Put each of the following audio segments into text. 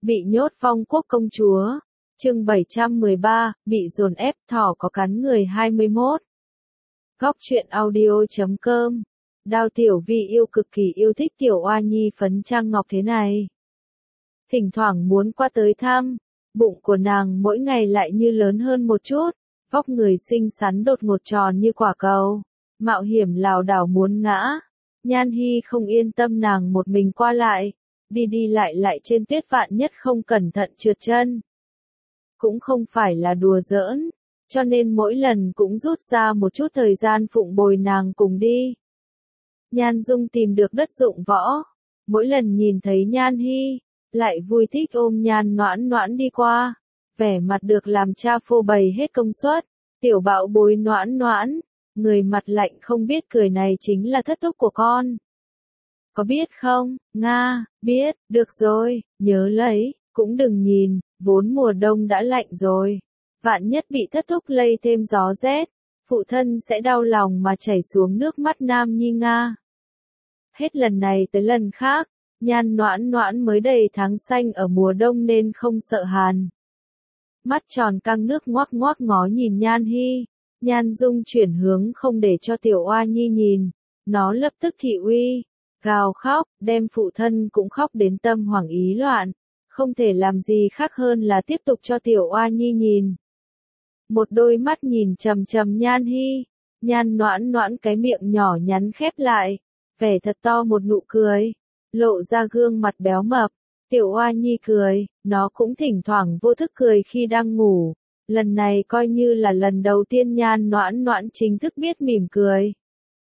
Bị nhốt Phong Quốc công chúa. Chương 713, bị dồn ép thỏ có cắn người 21. Góc truyện audio.com. Đao Tiểu Vi yêu cực kỳ yêu thích Tiểu Oa Nhi phấn trang ngọc thế này. Thỉnh thoảng muốn qua tới thăm, bụng của nàng mỗi ngày lại như lớn hơn một chút, vóc người xinh xắn đột ngột tròn như quả cầu, mạo hiểm lảo đảo muốn ngã. Nhan Hi không yên tâm nàng một mình qua lại, đi đi lại lại trên tuyết vạn nhất không cẩn thận trượt chân. Cũng không phải là đùa giỡn, cho nên mỗi lần cũng rút ra một chút thời gian phụng bồi nàng cùng đi. Nhan Dung tìm được đất dụng võ, mỗi lần nhìn thấy Nhan Hi, lại vui thích ôm Nhan Noãn Noãn đi qua, vẻ mặt được làm cha phô bày hết công suất. Tiểu Bảo Bối Noãn Noãn, người mặt lạnh không biết cười này chính là thất thúc của con. Có biết không, Nga, biết, được rồi, nhớ lấy, cũng đừng nhìn, vốn mùa đông đã lạnh rồi. Vạn nhất bị thất thúc lây thêm gió rét, phụ thân sẽ đau lòng mà chảy xuống nước mắt Nam Nhi Nga. Hết lần này tới lần khác, Nhan Noãn Noãn mới đầy tháng xanh ở mùa đông nên không sợ hàn. Mắt tròn căng nước ngoác ngoác ngó nhìn Nhan Hi, Nhan Dung chuyển hướng không để cho Tiểu Oa Nhi nhìn, nó lập tức thị uy, gào khóc, đem phụ thân cũng khóc đến tâm hoảng ý loạn, không thể làm gì khác hơn là tiếp tục cho Tiểu Oa Nhi nhìn. Một đôi mắt nhìn chằm chằm Nhan Hi, Nhan Noãn Noãn cái miệng nhỏ nhắn khép lại, vẻ thật to một nụ cười, lộ ra gương mặt béo mập. Tiểu Oa Nhi cười, nó cũng thỉnh thoảng vô thức cười khi đang ngủ, lần này coi như là lần đầu tiên Nhan Noãn Noãn chính thức biết mỉm cười.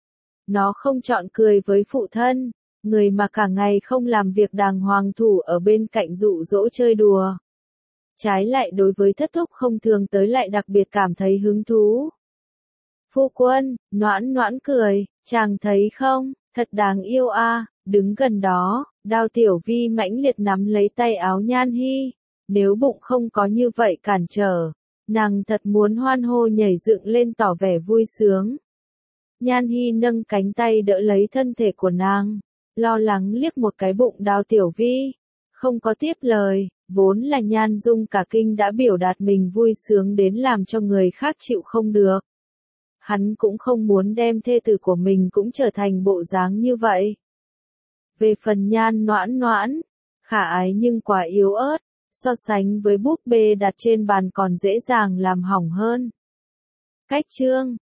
Nó không chọn cười với phụ thân, người mà cả ngày không làm việc đàng hoàng thủ ở bên cạnh dụ dỗ chơi đùa. Trái lại đối với thất thúc không thường tới lại đặc biệt cảm thấy hứng thú. Phu quân, Noãn Noãn cười, chàng thấy không, thật đáng yêu a. Đứng gần đó, Đao Tiểu Vi mãnh liệt nắm lấy tay áo Nhan Hi, nếu bụng không có như vậy cản trở, nàng thật muốn hoan hô nhảy dựng lên tỏ vẻ vui sướng. Nhan Hi nâng cánh tay đỡ lấy thân thể của nàng, lo lắng liếc một cái bụng Đao Tiểu Vi, không có tiếp lời, vốn là Nhan Dung cả kinh đã biểu đạt mình vui sướng đến làm cho người khác chịu không được. Hắn cũng không muốn đem thê tử của mình cũng trở thành bộ dáng như vậy. Về phần Nhan Noãn Noãn, khả ái nhưng quá yếu ớt, so sánh với búp bê đặt trên bàn còn dễ dàng làm hỏng hơn. Cách chương